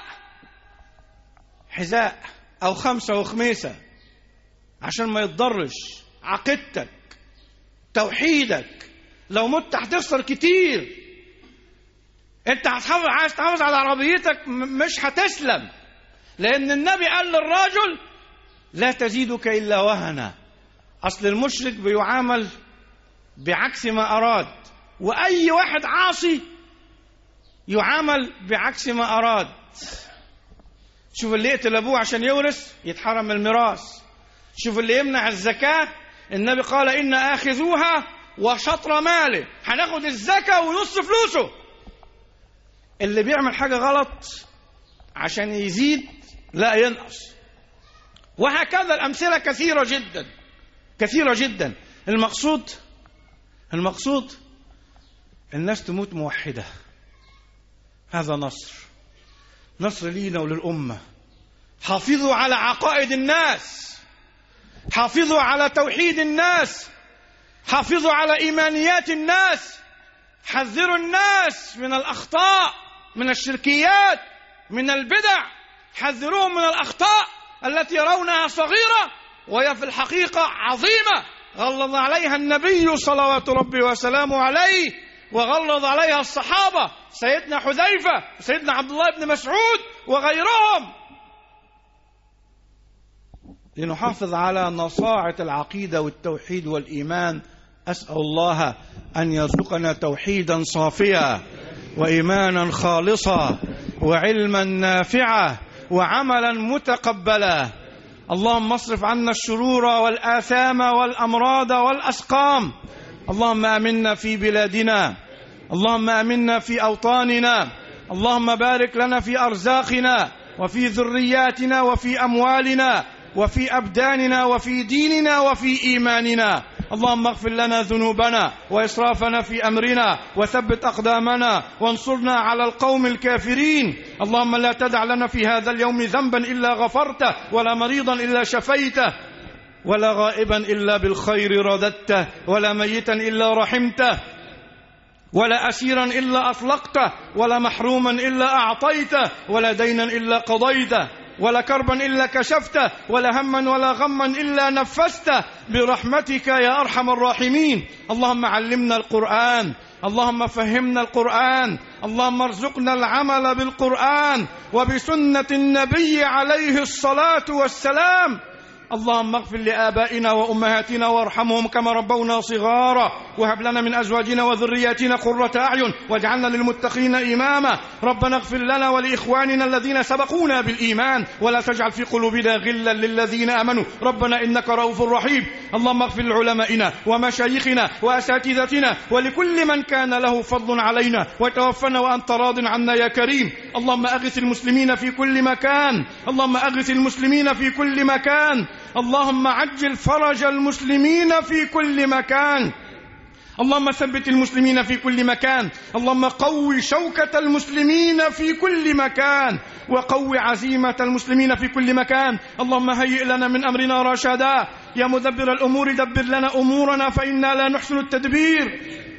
حذاء أو خمسة وخميسة عشان ما يتضرش. عقيدتك، توحيدك، لو مت هتخسر كتير. انت هتحافظ، عايز تحافظ على عربيتك مش هتسلم، لأن النبي قال للرجل لا تزيدك إلا وهنا. أصل المشرك بيعامل بعكس ما أراد، وأي واحد عاصي يعامل بعكس ما أراد. شوف اللي يقتل أبوه عشان يورث يتحرم الميراث. شوف اللي يمنع الزكاة، النبي قال إن آخذوها وشطر ماله، هناخد الزكاة ونص فلوسه. اللي بيعمل حاجة غلط عشان يزيد لا ينقص. وهكذا الأمثلة كثيرة جدا كثيرة جدا. المقصود المقصود الناس تموت موحدة، هذا نصر، نصر لينا وللأمة. حافظوا على عقائد الناس، حافظوا على توحيد الناس، حافظوا على إيمانيات الناس، حذروا الناس من الأخطاء، من الشركيات، من البدع. حذروهم من الأخطاء التي يرونها صغيرة وهي في الحقيقة عظيمة، غلظ عليها النبي صلوات ربي وسلامه عليه، وغلظ عليها الصحابة، سيدنا حذيفة، سيدنا عبد الله بن مسعود وغيرهم. لنحافظ على نصاعة العقيدة والتوحيد والإيمان. أسأل الله أن يرزقنا توحيدا صافيا، وإيمانا خالصا، وعلما نافعا، وعملا متقبلا. اللهم اصرف عنا الشرور والآثام والأمراض والأسقام. اللهم آمنا في بلادنا، اللهم آمنا في أوطاننا، اللهم بارك لنا في أرزاقنا وفي ذرياتنا وفي أموالنا وفي أبداننا وفي ديننا وفي إيماننا. اللهم اغفر لنا ذنوبنا وإسرافنا في أمرنا، وثبت أقدامنا، وانصرنا على القوم الكافرين. اللهم لا تدع لنا في هذا اليوم ذنبا إلا غفرته، ولا مريضا إلا شفيته، ولا غائبا إلا بالخير رددته، ولا ميتا إلا رحمته، ولا أسيرا إلا أطلقته، ولا محروما إلا أعطيته، ولا دينا إلا قضيته، ولا كربا إلا كشفته، ولا هما ولا غما إلا نفسته، برحمتك يا أرحم الراحمين. اللهم علمنا القرآن، اللهم فهمنا القرآن، اللهم ارزقنا العمل بالقرآن وبسنة النبي عليه الصلاة والسلام. اللهم اغفر لآبائنا وأمهاتنا وارحمهم كما ربونا صغارا، وهب لنا من أزواجنا وذرياتنا قرة أعين واجعلنا للمتقين إماما. ربنا اغفر لنا ولإخواننا الذين سبقونا بالإيمان، ولا تجعل في قلوبنا غلا للذين آمنوا ربنا إنك رؤوف رحيم. اللهم اغفر لعلمائنا ومشايخنا وأساتذتنا ولكل من كان له فضل علينا، وتوفنا وأنت راض عنا يا كريم. اللهم أغث المسلمين في كل مكان، اللهم أغث المسلمين في كل مكان، اللهم عجل فرج المسلمين في كل مكان، اللهم ثبت المسلمين في كل مكان، اللهم قوي شوكة المسلمين في كل مكان، وقوي عزيمة المسلمين في كل مكان. اللهم هيئ لنا من أمرنا رشدا، يا مدبر الأمور دبر لنا أمورنا فإنا لا نحسن التدبير.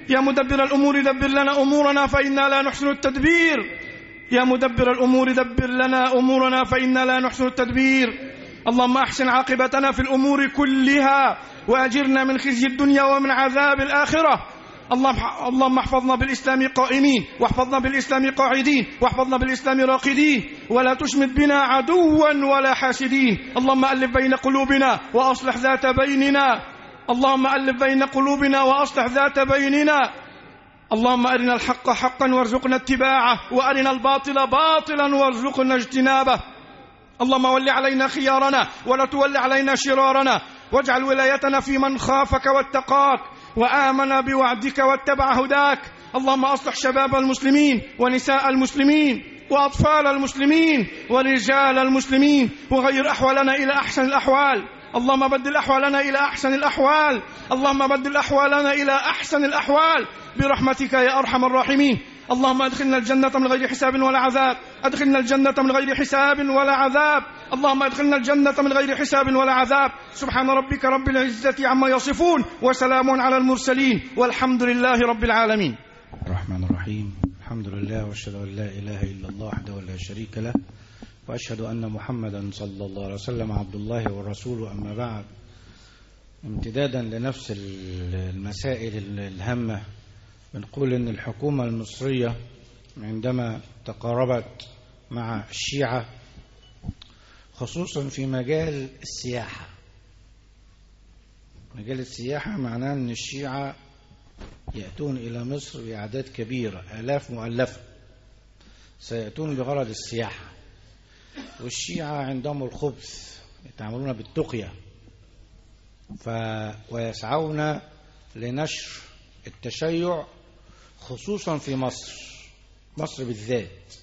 يا مدبر الأمور دبر لنا أمورنا فإنا لا نحسن التدبير يا مدبر الأمور دبر لنا أمورنا فإنا لا نحسن التدبير اللهم أحسن عاقبتنا في الأمور كلها وأجرنا من خزي الدنيا ومن عذاب الآخرة. اللهم احفظنا بالإسلام قائمين واحفظنا بالإسلام قاعدين واحفظنا بالإسلام راقدين ولا تشمت بنا عدوا ولا حاسدين. اللهم ألف بين قلوبنا وأصلح ذات بيننا اللهم ألف بين قلوبنا وأصلح ذات بيننا. اللهم أرنا الحق حقا وارزقنا اتباعه وأرنا الباطل باطلا وارزقنا اجتنابه. اللهم ول علينا خيارنا ولا تول علينا شرارنا واجعل ولايتنا في من خافك واتقاك وآمن بوعدك واتبع هداك. اللهم أصلح شباب المسلمين ونساء المسلمين وأطفال المسلمين ورجال المسلمين وغير أحوالنا إلى أحسن الأحوال. اللهم بدل أحوالنا إلى أحسن الأحوال اللهم بدل أحوالنا إلى أحسن الأحوال برحمتك يا أرحم الراحمين. اللهم أدخلنا الجنة من غير حساب ولا عذاب أدخلنا الجنة من غير حساب ولا عذاب اللهم أدخلنا الجنة من غير حساب ولا عذاب. سبحان ربك رب العزة عما يصفون وسلام على المرسلين والحمد لله رب العالمين. الرحمن الرحيم. الحمد لله وأشهد أن لا إله إلا الله وحده لا شريك له وأشهد أن محمدا صلى الله عليه وسلم عبد الله ورسوله. أما بعد، امتدادا لنفس المسائل الهامة، بنقول أن الحكومة المصرية عندما تقاربت مع الشيعة خصوصا في مجال السياحة، مجال السياحة معناه أن الشيعة يأتون إلى مصر بأعداد كبيرة، آلاف مؤلفة سيأتون بغرض السياحة، والشيعة عندهم الخبث يتعاملون بالتقية ف... ويسعون لنشر التشيع خصوصا في مصر مصر بالذات.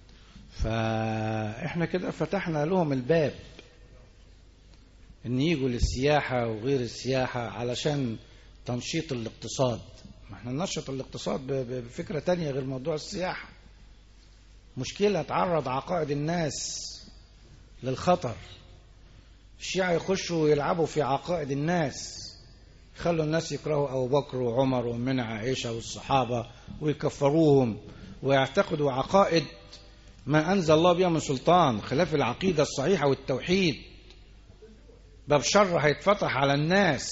فإحنا كده فتحنا لهم الباب إن يجوا للسياحة وغير السياحة علشان تنشيط الاقتصاد. ما احنا ننشط الاقتصاد بفكرة تانية غير موضوع السياحة. مشكلة تعرض عقائد الناس للخطر. الشيعة يخشوا ويلعبوا في عقائد الناس، يخلوا الناس يكرهوا أبو بكر وعمر ومنع عائشة والصحابة ويكفروهم ويعتقدوا عقائد ما أنزل الله بها من سلطان، خلاف العقيدة الصحيحة والتوحيد. باب شر هيتفتح على الناس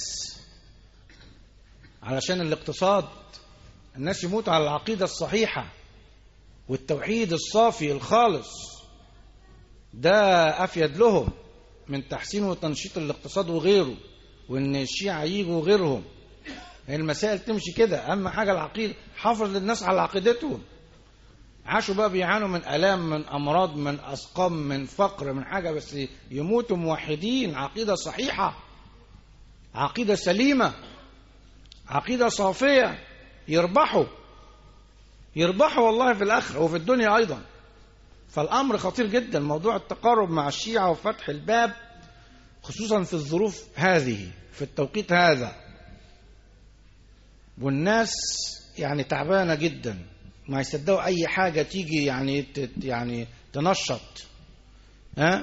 علشان الاقتصاد. الناس يموتوا على العقيدة الصحيحة والتوحيد الصافي الخالص، ده أفيد لهم من تحسين وتنشيط الاقتصاد وغيره، وإن الشيعة يجوا غيرهم. المسائل تمشي كده. أهم حاجة العقيدة، حافظ للناس على عقيدتهم. عاشوا بقى بيعانوا من آلام، من أمراض، من أسقام، من فقر، من حاجة، بس يموتوا موحدين، عقيدة صحيحة، عقيدة سليمة، عقيدة صافية، يربحوا يربحوا والله في الآخرة وفي الدنيا أيضا. فالأمر خطير جدا، موضوع التقارب مع الشيعة وفتح الباب خصوصا في الظروف هذه، في التوقيت هذا، والناس يعني تعبانة جدا، ما يصدقوا أي حاجة تيجي يعني يعني تنشط، ها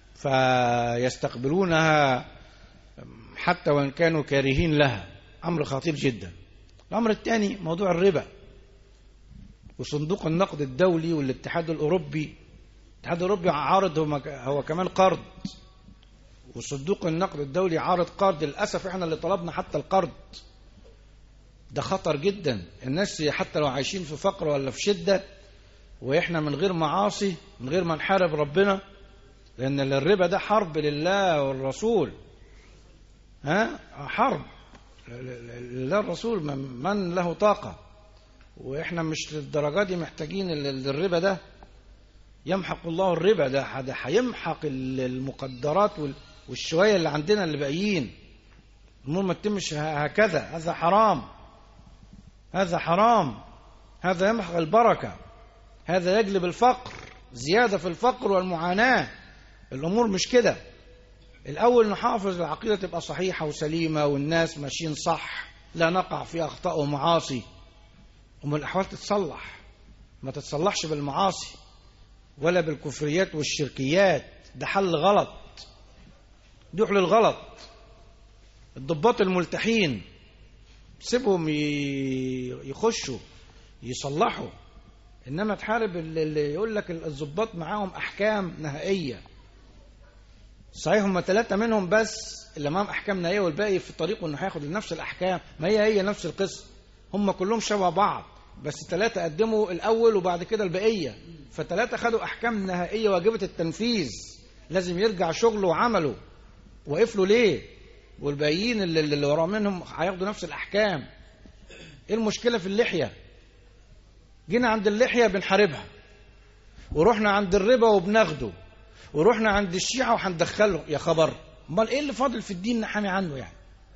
فيستقبلونها حتى وإن كانوا كارهين لها. أمر خطير جدا. الأمر الثاني موضوع الربا وصندوق النقد الدولي والاتحاد الأوروبي. الاتحاد الأوروبي عارض هو كمان قرض، وصندوق النقد الدولي عارض قرض. للأسف احنا اللي طلبنا حتى القرض. ده خطر جدا. الناس حتى لو عايشين في فقر ولا في شدة وإحنا من غير معاصي، من غير ما نحارب ربنا، لأن الربا ده حرب لله والرسول، ها حرب لله الرسول، من له طاقة. وإحنا مش للدرجة دي محتاجين الربا ده. يمحق الله الربا، ده هيمحق المقدرات والشوية اللي عندنا اللي باقيين. الأمور ما تتمش هكذا. هذا حرام، هذا حرام، هذا يمحق البركة، هذا يجلب الفقر، زيادة في الفقر والمعاناة. الأمور مش كده. الأول نحافظ العقيدة تبقى صحيحة وسليمة والناس ماشيين صح، لا نقع في أخطاء ومعاصي، ومن الأحوال تتصلح. ما تتصلحش بالمعاصي ولا بالكفريات والشركيات. ده حل غلط، دي حل الغلط. الضباط الملتحين سيبهم يخشوا يصلحوا، إنما تحارب اللي يقول لك الضباط معاهم أحكام نهائية. صحيح هم ثلاثة منهم بس اللي معاهم أحكام نهائية، والباقي في طريقه إنه هياخد نفس الأحكام، ما هي هي نفس القصة، هم كلهم شبه بعض، بس ثلاثة قدموا الأول وبعد كده البقية، فثلاثة خدوا أحكام نهائية واجبة التنفيذ، لازم يرجع شغله وعمله. وقف له ليه؟ والباقيين اللي, اللي ورا منهم هياخدوا نفس الأحكام. إيه المشكلة في اللحية؟ جينا عند اللحية بنحاربها، ورحنا عند الربا وبناخده، ورحنا عند الشيعة وهندخله. يا خبر، امال ايه اللي فاضل في الدين نحامي عنه يعني؟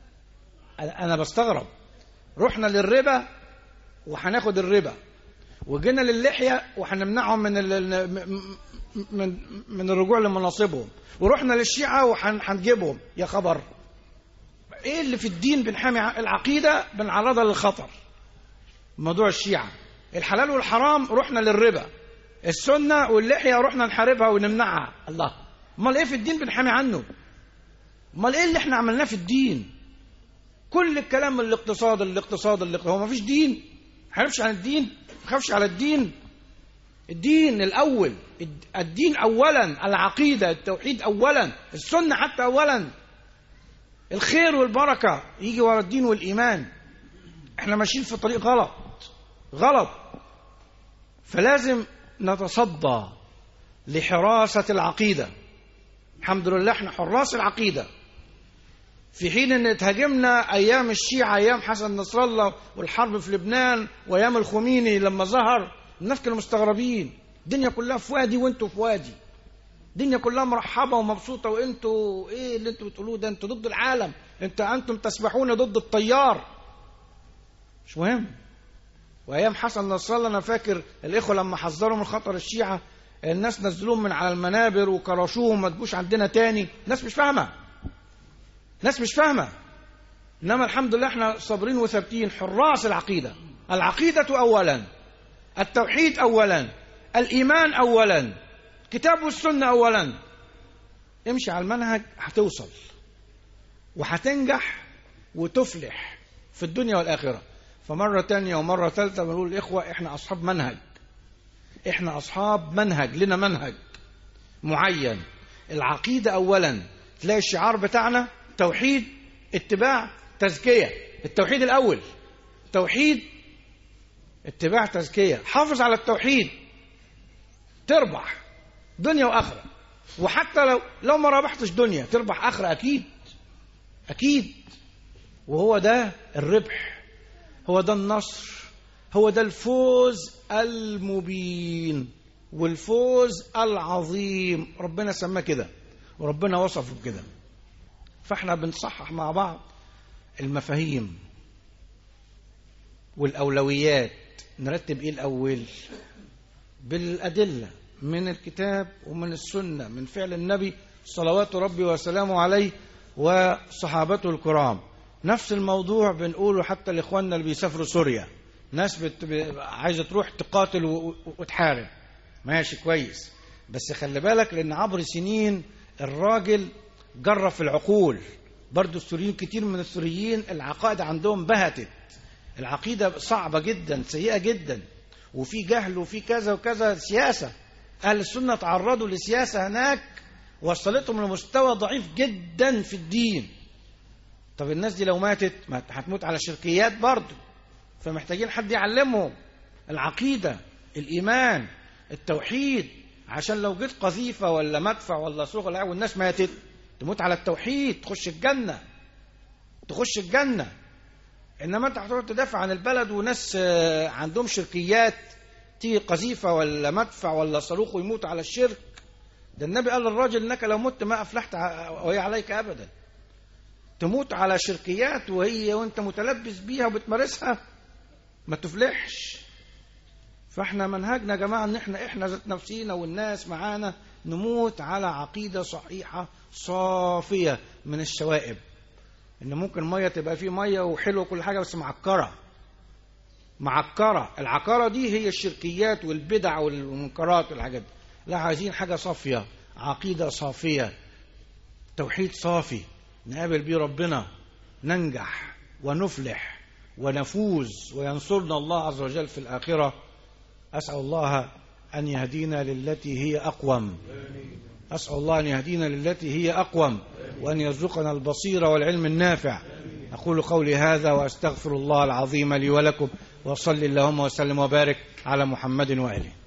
انا بستغرب. رحنا للربا وهناخد الربا، وجينا للحية وهنمنعهم من ال... من من الرجوع لمناصبهم، ورحنا للشيعة وهنجيبهم. يا خبر، ايه اللي في الدين بنحامي ع... العقيدة بنعرضها للخطر. موضوع الشيعة الحلال والحرام رحنا للربا، السنة واللحية رحنا نحاربها ونمنعها. الله، امال ايه في الدين بنحامي عنه؟ امال ايه اللي احنا عملناه في الدين؟ كل الكلام الاقتصاد الاقتصاد الاقتصاد، هو ما فيش دين؟ ما حاربش عن الدين؟ ما خافش على الدين؟ الدين الاول، الدين اولا، العقيدة التوحيد اولا، السنة حتى اولا، الخير والبركة يجي ورا الدين والايمان. احنا ماشيين في طريق غلط غلط، فلازم نتصدى لحراسة العقيدة. الحمد لله احنا حراس العقيدة، في حين ان تهاجمنا ايام الشيعة، ايام حسن نصر الله والحرب في لبنان، وايام الخميني لما ظهر، الناس كانوا مستغربين، الدنيا كلها في وادي وانتوا في وادي، الدنيا كلها مرحبة ومبسوطة، وانتوا ايه اللي انتوا بتقولوه ده؟ انتوا ضد العالم، انت انتم تسبحون ضد التيار. مش مهم. وايام حسن نصر الله انا فاكر الاخوه لما حذروا من خطر الشيعة، الناس نزلوهم من على المنابر وكرشوهم، ما تجوش عندنا تاني. ناس مش فاهمه، ناس مش فاهمه. انما الحمد لله احنا صابرين وثابتين، حراس العقيده. العقيده اولا، التوحيد اولا، الايمان اولا، الكتاب والسنه اولا. امشي على المنهج هتوصل وهتنجح وتفلح في الدنيا والاخره. فمرة تانية ومرة ثالثة بنقول الإخوة إحنا أصحاب منهج، إحنا أصحاب منهج، لنا منهج معين. العقيدة أولا، تلاقي الشعار بتاعنا توحيد، اتباع، تزكية. التوحيد الأول، توحيد، اتباع، تزكية. حافظ على التوحيد تربح دنيا وآخرة، وحتى لو لو ما ربحتش دنيا تربح آخرة أكيد أكيد. وهو ده الربح، هو ده النصر، هو ده الفوز المبين والفوز العظيم. ربنا سماه كده وربنا وصفه بكده. فاحنا بنصحح مع بعض المفاهيم والأولويات. نرتب ايه الأول بالأدلة من الكتاب ومن السنة، من فعل النبي صلوات ربي وسلامه عليه وصحابته الكرام. نفس الموضوع بنقوله حتى لإخواننا اللي بيسافروا سوريا، ناس بت... عايزة تروح تقاتل و... وتحارب، ماشي كويس، بس خلي بالك، لأن عبر سنين الراجل جرف العقول. برضو السوريين كتير من السوريين العقائد عندهم بهتت، العقيدة صعبة جدا، سيئة جدا، وفي جهل وفي كذا وكذا سياسة. أهل السنة تعرضوا لسياسة هناك وصلتهم لمستوى ضعيف جدا في الدين. طب الناس دي لو ماتت ما هتموت على شركيات برضو، فمحتاجين حد يعلمهم العقيدة، الإيمان، التوحيد، عشان لو جيت قذيفة ولا مدفع ولا صغر والناس ماتت تموت على التوحيد، تخش الجنة، تخش الجنة. إنما أنت هتقعد تدافع عن البلد وناس عندهم شركيات، تيجي قذيفة ولا مدفع ولا صاروخ ويموت على الشرك. ده النبي قال للراجل إنك لو مت ما أفلحت وهي عليك أبدا. تموت على شركيات وهي وانت متلبس بيها وبتمارسها ما تفلحش. فاحنا منهجنا يا جماعه ان احنا احنا ذات نفسينا والناس معانا نموت على عقيده صحيحه صافيه من الشوائب. ان ممكن ميه تبقى فيه ميه وحلوه كل حاجه بس معكره، معكره. العكره دي هي الشركيات والبدع والمنكرات والحاجات دي. لا، عايزين حاجه صافيه، عقيده صافيه، توحيد صافي، نقابل بيه ربنا، ننجح ونفلح ونفوز وينصرنا الله عز وجل في الآخرة. أسأل الله أن يهدينا للتي هي أقوم، أسأل الله أن يهدينا للتي هي أقوم، وأن يرزقنا البصيرة والعلم النافع. أقول قولي هذا وأستغفر الله العظيم لي ولكم، وصل اللهم وسلم وبارك على محمد وآله.